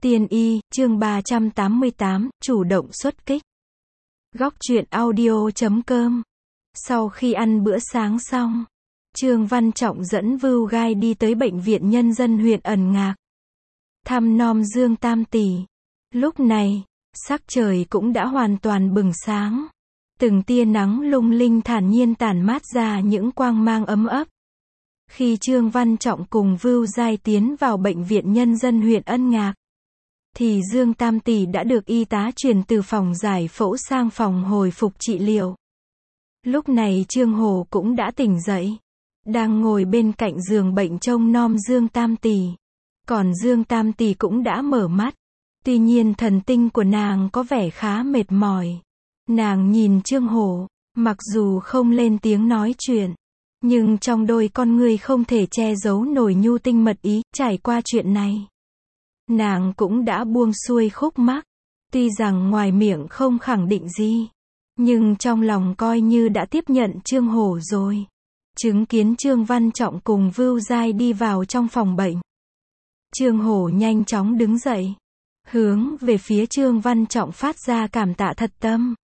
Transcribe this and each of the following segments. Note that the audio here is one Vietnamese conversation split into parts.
Tiên y, chương 388, chủ động xuất kích. Góc truyện audio.com. Sau khi ăn bữa sáng xong, Trương Văn Trọng dẫn Vưu Gai đi tới Bệnh viện Nhân dân huyện Ẩn Ngạc, thăm nom Dương Tam Tỷ. Lúc này, sắc trời cũng đã hoàn toàn bừng sáng. Từng tia nắng lung linh thản nhiên tản mát ra những quang mang ấm ấp. Khi Trương Văn Trọng cùng Vưu Gai tiến vào Bệnh viện Nhân dân huyện Ân Ngạc, thì Dương Tam Tỷ đã được y tá chuyển từ phòng giải phẫu sang phòng hồi phục trị liệu. Lúc này Trương Hổ cũng đã tỉnh dậy, đang ngồi bên cạnh giường bệnh trông nom Dương Tam Tỷ. Còn Dương Tam Tỷ cũng đã mở mắt. Tuy nhiên thần tinh của nàng có vẻ khá mệt mỏi. Nàng nhìn Trương Hổ, mặc dù không lên tiếng nói chuyện, nhưng trong đôi con người không thể che giấu nổi nhu tinh mật ý. Trải qua chuyện này, nàng cũng đã buông xuôi khúc mắc. Tuy rằng ngoài miệng không khẳng định gì, nhưng trong lòng coi như đã tiếp nhận Trương Hổ rồi. Chứng kiến Trương Văn Trọng cùng Vưu Gai đi vào trong phòng bệnh, Trương Hổ nhanh chóng đứng dậy, hướng về phía Trương Văn Trọng phát ra cảm tạ thật tâm.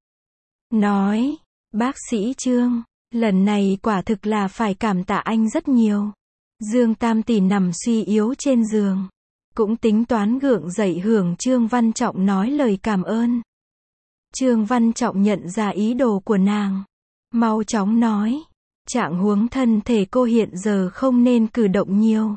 Nói, bác sĩ Trương, lần này quả thực là phải cảm tạ anh rất nhiều. Dương Tam Tỷ nằm suy yếu trên giường, cũng tính toán gượng dậy hưởng Trương Văn Trọng nói lời cảm ơn. Trương Văn Trọng nhận ra ý đồ của nàng, mau chóng nói, trạng huống thân thể cô hiện giờ không nên cử động nhiều,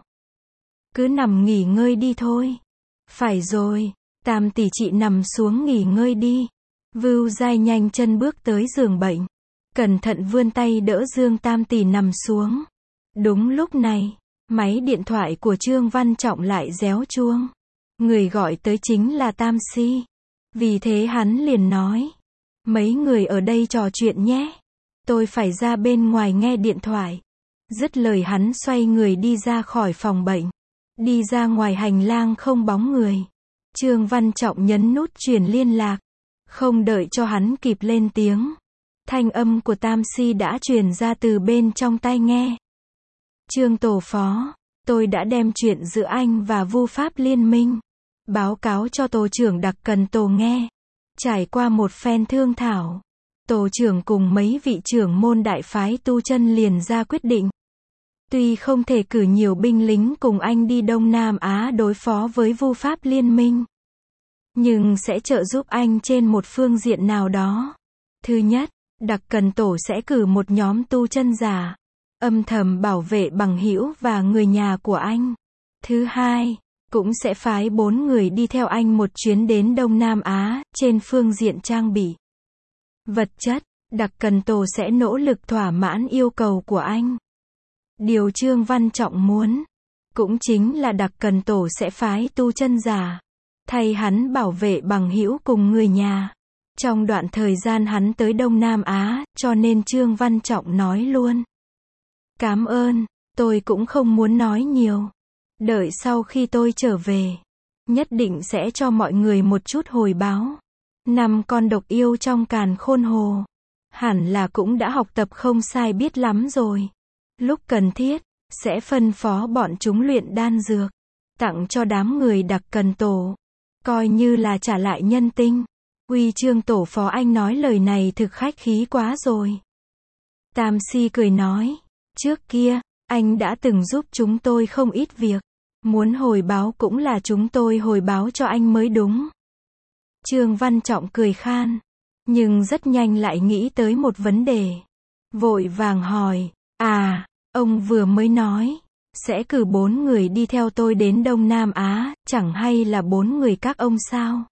cứ nằm nghỉ ngơi đi thôi. Phải rồi, Tam Tỷ chị nằm xuống nghỉ ngơi đi. Vưu Gai nhanh chân bước tới giường bệnh, cẩn thận vươn tay đỡ Dương Tam Tỷ nằm xuống. Đúng lúc này, máy điện thoại của Trương Văn Trọng lại réo chuông. Người gọi tới chính là Tam Si. Vì thế hắn liền nói, mấy người ở đây trò chuyện nhé, tôi phải ra bên ngoài nghe điện thoại. Dứt lời hắn xoay người đi ra khỏi phòng bệnh. Đi ra ngoài hành lang không bóng người. Trương Văn Trọng nhấn nút truyền liên lạc. Không đợi cho hắn kịp lên tiếng, thanh âm của Tam Si đã truyền ra từ bên trong tai nghe. Trương tổ phó, tôi đã đem chuyện giữa anh và Vu Pháp Liên minh báo cáo cho tổ trưởng Đặc Cần Tổ nghe. Trải qua một phen thương thảo, tổ trưởng cùng mấy vị trưởng môn đại phái tu chân liền ra quyết định. Tuy không thể cử nhiều binh lính cùng anh đi Đông Nam Á đối phó với Vu Pháp Liên minh, nhưng sẽ trợ giúp anh trên một phương diện nào đó. Thứ nhất, Đặc Cần Tổ sẽ cử một nhóm tu chân giả, âm thầm bảo vệ bằng hữu và người nhà của anh. Thứ hai, cũng sẽ phái 4 người đi theo anh một chuyến đến Đông Nam Á, trên phương diện trang bị vật chất, Đặc Cần Tổ sẽ nỗ lực thỏa mãn yêu cầu của anh. Điều Trương Văn Trọng muốn, cũng chính là Đặc Cần Tổ sẽ phái tu chân giả, thay hắn bảo vệ bằng hữu cùng người nhà. Trong đoạn thời gian hắn tới Đông Nam Á, cho nên Trương Văn Trọng nói luôn. Cảm ơn, tôi cũng không muốn nói nhiều. Đợi sau khi tôi trở về, nhất định sẽ cho mọi người một chút hồi báo. 5 con độc yêu trong càn khôn hồ, hẳn là cũng đã học tập không sai biết lắm rồi. Lúc cần thiết, sẽ phân phó bọn chúng luyện đan dược, tặng cho đám người Đặc Cần Tổ, coi như là trả lại nhân tinh. Uy Trương tổ phó, anh nói lời này thực khách khí quá rồi. Tam Si cười nói, trước kia, anh đã từng giúp chúng tôi không ít việc. Muốn hồi báo cũng là chúng tôi hồi báo cho anh mới đúng. Trương Văn Trọng cười khan, nhưng rất nhanh lại nghĩ tới một vấn đề. Vội vàng hỏi, ông vừa mới nói, sẽ cử 4 người đi theo tôi đến Đông Nam Á, chẳng hay là 4 người các ông sao?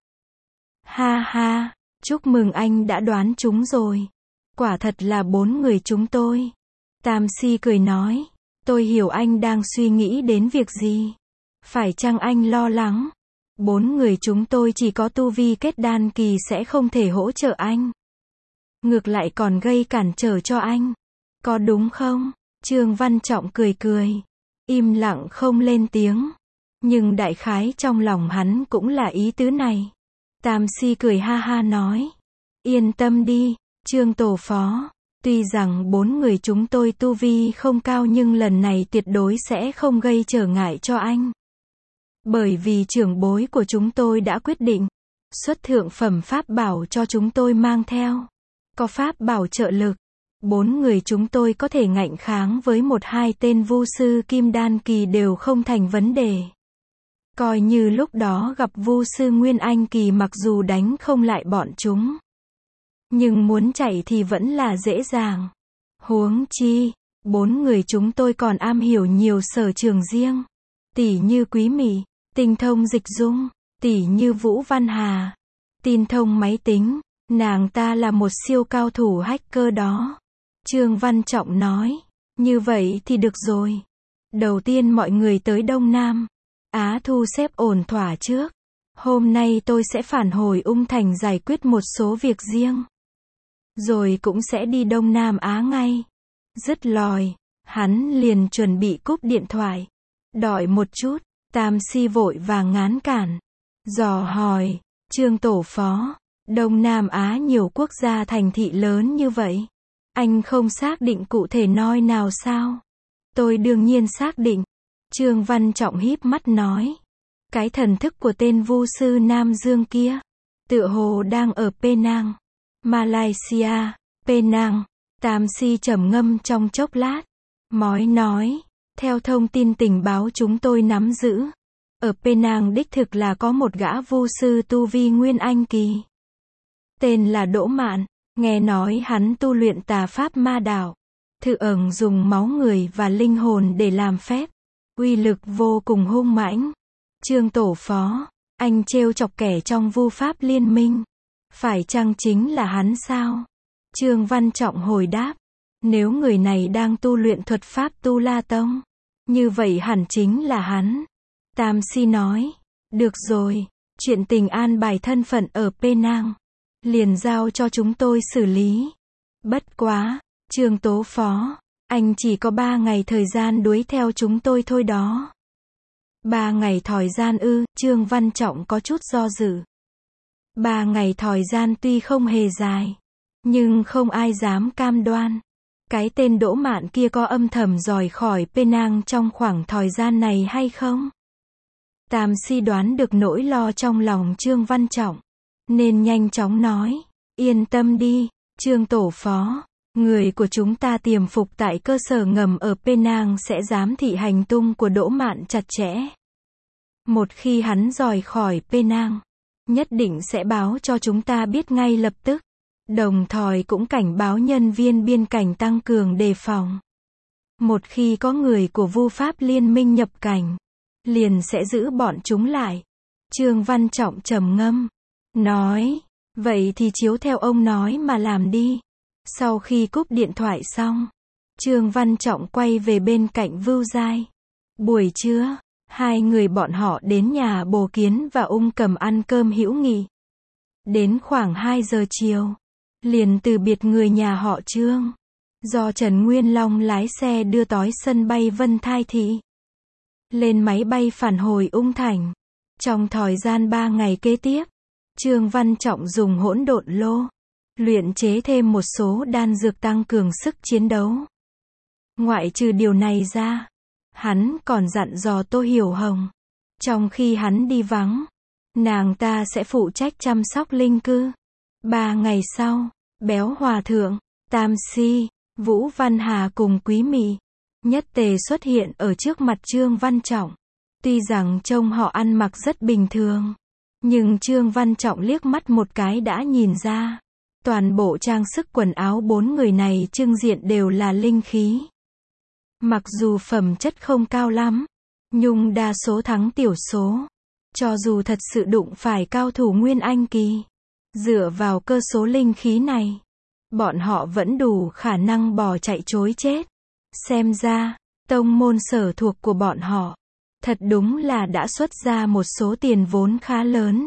Ha ha, chúc mừng anh đã đoán chúng rồi. Quả thật là 4 người chúng tôi. Tam Si cười nói, tôi hiểu anh đang suy nghĩ đến việc gì. Phải chăng anh lo lắng? 4 người chúng tôi chỉ có tu vi kết đan kỳ sẽ không thể hỗ trợ anh. Ngược lại còn gây cản trở cho anh. Có đúng không? Trương Văn Trọng cười cười, im lặng không lên tiếng. Nhưng đại khái trong lòng hắn cũng là ý tứ này. Tam Si cười ha ha nói, yên tâm đi, Trương tổ phó. Tuy rằng 4 người chúng tôi tu vi không cao nhưng lần này tuyệt đối sẽ không gây trở ngại cho anh. Bởi vì trưởng bối của chúng tôi đã quyết định xuất thượng phẩm pháp bảo cho chúng tôi mang theo. Có pháp bảo trợ lực, 4 người chúng tôi có thể ngạnh kháng với 1-2 tên vu sư kim đan kỳ đều không thành vấn đề. Coi như lúc đó gặp vu sư nguyên anh kỳ mặc dù đánh không lại bọn chúng, nhưng muốn chạy thì vẫn là dễ dàng. Huống chi, 4 người chúng tôi còn am hiểu nhiều sở trường riêng. Tỉ như Quý Mị, tinh thông dịch dung, tỉ như Vũ Văn Hà, tin thông máy tính, nàng ta là một siêu cao thủ hacker đó. Trương Văn Trọng nói, như vậy thì được rồi. Đầu tiên mọi người tới Đông Nam Á thu xếp ổn thỏa trước. Hôm nay tôi sẽ phản hồi Ung Thành giải quyết một số việc riêng. Rồi cũng sẽ đi Đông Nam Á ngay. Dứt lời, hắn liền chuẩn bị cúp điện thoại. Đợi một chút, Tam Si vội vàng ngán cản. Dò hỏi, Trương tổ phó, Đông Nam Á nhiều quốc gia thành thị lớn như vậy. Anh không xác định cụ thể nơi nào sao? Tôi đương nhiên xác định. Trương Văn Trọng híp mắt nói. Cái thần thức của tên vu sư Nam Dương kia, tựa hồ đang ở Penang, Malaysia. Penang. Tam Si trầm ngâm trong chốc lát. Mói nói, theo thông tin tình báo chúng tôi nắm giữ, ở Penang đích thực là có một gã vu sư tu vi nguyên anh kỳ. Tên là Đỗ Mạn, nghe nói hắn tu luyện tà pháp ma đạo, thường dùng máu người và linh hồn để làm phép, uy lực vô cùng hung mãnh. Trương tổ phó, anh trêu chọc kẻ trong vu pháp liên minh, phải chăng chính là hắn sao? Trương Văn Trọng hồi đáp, nếu người này đang tu luyện thuật pháp Tu La Tông, như vậy hẳn chính là hắn. Tam Si nói, được rồi, chuyện tình an bài thân phận ở Penang, liền giao cho chúng tôi xử lý. Bất quá, Trương tố phó, anh chỉ có 3 ngày thời gian đuổi theo chúng tôi thôi đó. 3 ngày thời gian ư? Trương Văn Trọng có chút do dự. 3 ngày thời gian tuy không hề dài, nhưng không ai dám cam đoan. Cái tên Đỗ Mạn kia có âm thầm rời khỏi Penang trong khoảng thời gian này hay không? Tam Si đoán được nỗi lo trong lòng Trương Văn Trọng, nên nhanh chóng nói, yên tâm đi, Trương tổ phó, người của chúng ta tiềm phục tại cơ sở ngầm ở Penang sẽ giám thị hành tung của Đỗ Mạn chặt chẽ. Một khi hắn rời khỏi Penang, nhất định sẽ báo cho chúng ta biết ngay lập tức. Đồng thời cũng cảnh báo nhân viên biên cảnh tăng cường đề phòng. Một khi có người của vu pháp liên minh nhập cảnh, liền sẽ giữ bọn chúng lại. Trương Văn Trọng trầm ngâm, nói, vậy thì chiếu theo ông nói mà làm đi. Sau khi cúp điện thoại xong, Trương Văn Trọng quay về bên cạnh Vưu Giai. Buổi trưa, 2 người bọn họ đến nhà Bồ Kiến và Ung Cầm ăn cơm hữu nghị. Đến khoảng 2 giờ chiều, liền từ biệt người nhà họ Trương, do Trần Nguyên Long lái xe đưa tới sân bay Vân Thai Thị. Lên máy bay phản hồi Ung Thành. Trong thời gian 3 ngày kế tiếp, Trương Văn Trọng dùng hỗn độn lô, luyện chế thêm một số đan dược tăng cường sức chiến đấu. Ngoại trừ điều này ra, hắn còn dặn dò Tô Hiểu Hồng, trong khi hắn đi vắng, nàng ta sẽ phụ trách chăm sóc linh cư. 3 ngày sau, Béo Hòa Thượng, Tam Si, Vũ Văn Hà cùng Quý Mị nhất tề xuất hiện ở trước mặt Trương Văn Trọng. Tuy rằng trông họ ăn mặc rất bình thường, nhưng Trương Văn Trọng liếc mắt một cái đã nhìn ra. Toàn bộ trang sức quần áo 4 người này trưng diện đều là linh khí. Mặc dù phẩm chất không cao lắm, nhưng đa số thắng tiểu số. Cho dù thật sự đụng phải cao thủ Nguyên Anh kỳ, dựa vào cơ số linh khí này, bọn họ vẫn đủ khả năng bỏ chạy trối chết. Xem ra, tông môn sở thuộc của bọn họ, thật đúng là đã xuất ra một số tiền vốn khá lớn.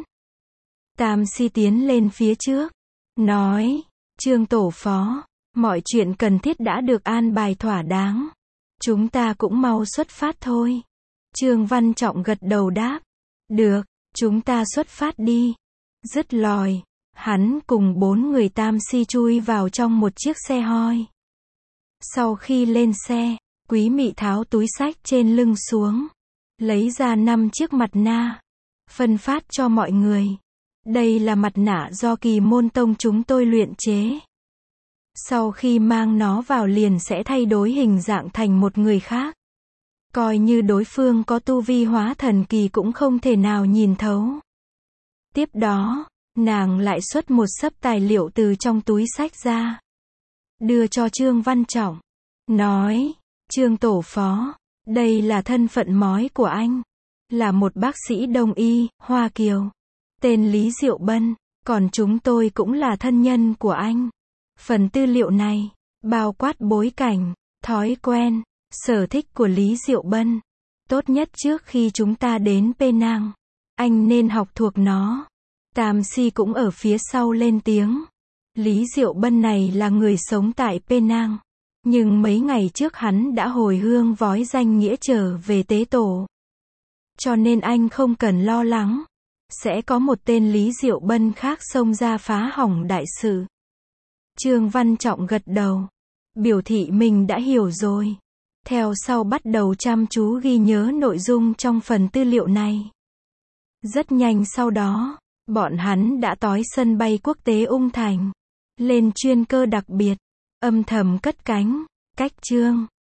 Tam Si tiến lên phía trước, nói, Trương tổ phó, mọi chuyện cần thiết đã được an bài thỏa đáng. Chúng ta cũng mau xuất phát thôi. Trương Văn Trọng gật đầu đáp, được, chúng ta xuất phát đi. Dứt lời, hắn cùng 4 người Tam Si chui vào trong một chiếc xe hoi. Sau khi lên xe, Quý Mị tháo túi xách trên lưng xuống, lấy ra 5 chiếc mặt nạ, phân phát cho mọi người. Đây là mặt nạ do Kỳ Môn Tông chúng tôi luyện chế. Sau khi mang nó vào liền sẽ thay đổi hình dạng thành một người khác. Coi như đối phương có tu vi hóa thần kỳ cũng không thể nào nhìn thấu. Tiếp đó, nàng lại xuất một xấp tài liệu từ trong túi xách ra, đưa cho Trương Văn Trọng, nói, Trương tổ phó, đây là thân phận mói của anh, là một bác sĩ đông y, Hoa Kiều, tên Lý Diệu Bân, còn chúng tôi cũng là thân nhân của anh. Phần tư liệu này, bao quát bối cảnh, thói quen, sở thích của Lý Diệu Bân. Tốt nhất trước khi chúng ta đến Penang, anh nên học thuộc nó. Tam Si cũng ở phía sau lên tiếng. Lý Diệu Bân này là người sống tại Penang. Nhưng mấy ngày trước hắn đã hồi hương vói danh nghĩa trở về tế tổ. Cho nên anh không cần lo lắng. Sẽ có một tên Lý Diệu Bân khác xông ra phá hỏng đại sự. Trương Văn Trọng gật đầu. Biểu thị mình đã hiểu rồi. Theo sau bắt đầu chăm chú ghi nhớ nội dung trong phần tư liệu này. Rất nhanh sau đó, bọn hắn đã tới sân bay quốc tế Ung Thành. Lên chuyên cơ đặc biệt, âm thầm cất cánh, cách Trương